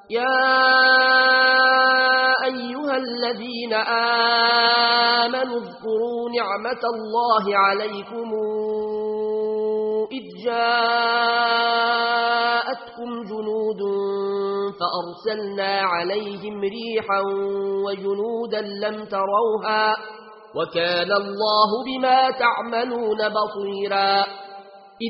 يا أيها الذين آمنوا اذكروا نعمة الله عليكم إذ جاءتكم جنود فأرسلنا عليهم ريحا وجنودا لم تروها وكان الله بما تعملون بصيرا إذ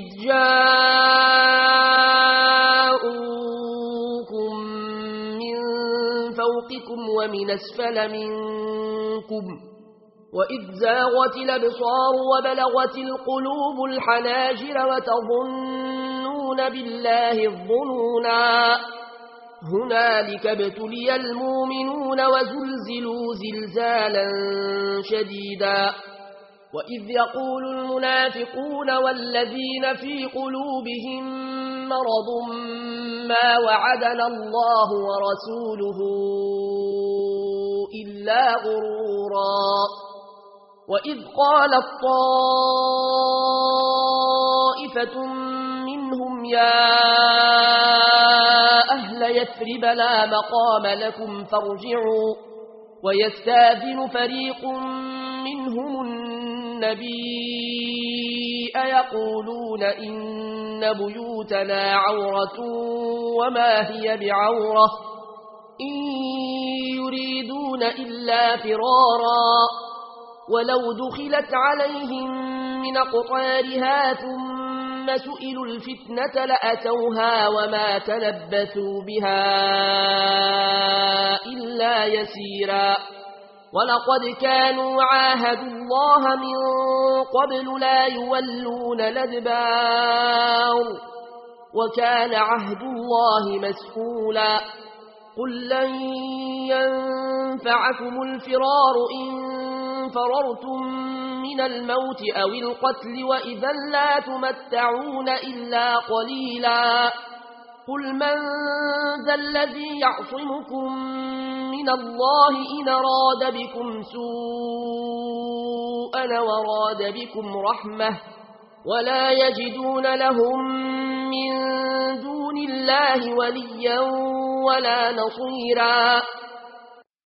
جاءوكم من فوقكم ومن أسفل منكم وإذ زاغت الأبصار وبلغت القلوب الحناجر وتظنون بالله الظنونا هنالك ابتلي المؤمنون وزلزلوا زلزالا شديدا وإذ يقول المنافقون والذين في قلوبهم مرض ما وعدنا الله ورسوله إلا غرورا وإذ قالت طائفة منهم يا أهل يثرب لا مقام لكم فارجعوا ويستاذن فريق منهم النبي يقولون إن بيوتنا عورة وما هي بعورة إن يريدون إلا فرارا ولو دخلت عليهم من أقطارها ثم سئلوا الفتنة لأتوها وما تلبثوا بها إلا يسيرا ولقد كانوا عاهدوا الله من قبل لا يولون الأدبار وكان عهد الله مسئولا قل لن ينفعكم الفرار إن فررتم من الموت أو القتل وإذا لا تمتعون إلا قليلا قل من ذا الذي يعصمكم من الله إن أراد بكم سوءا وراد بكم رحمة ولا يجدون لهم من دون الله وليا ولا نصيرا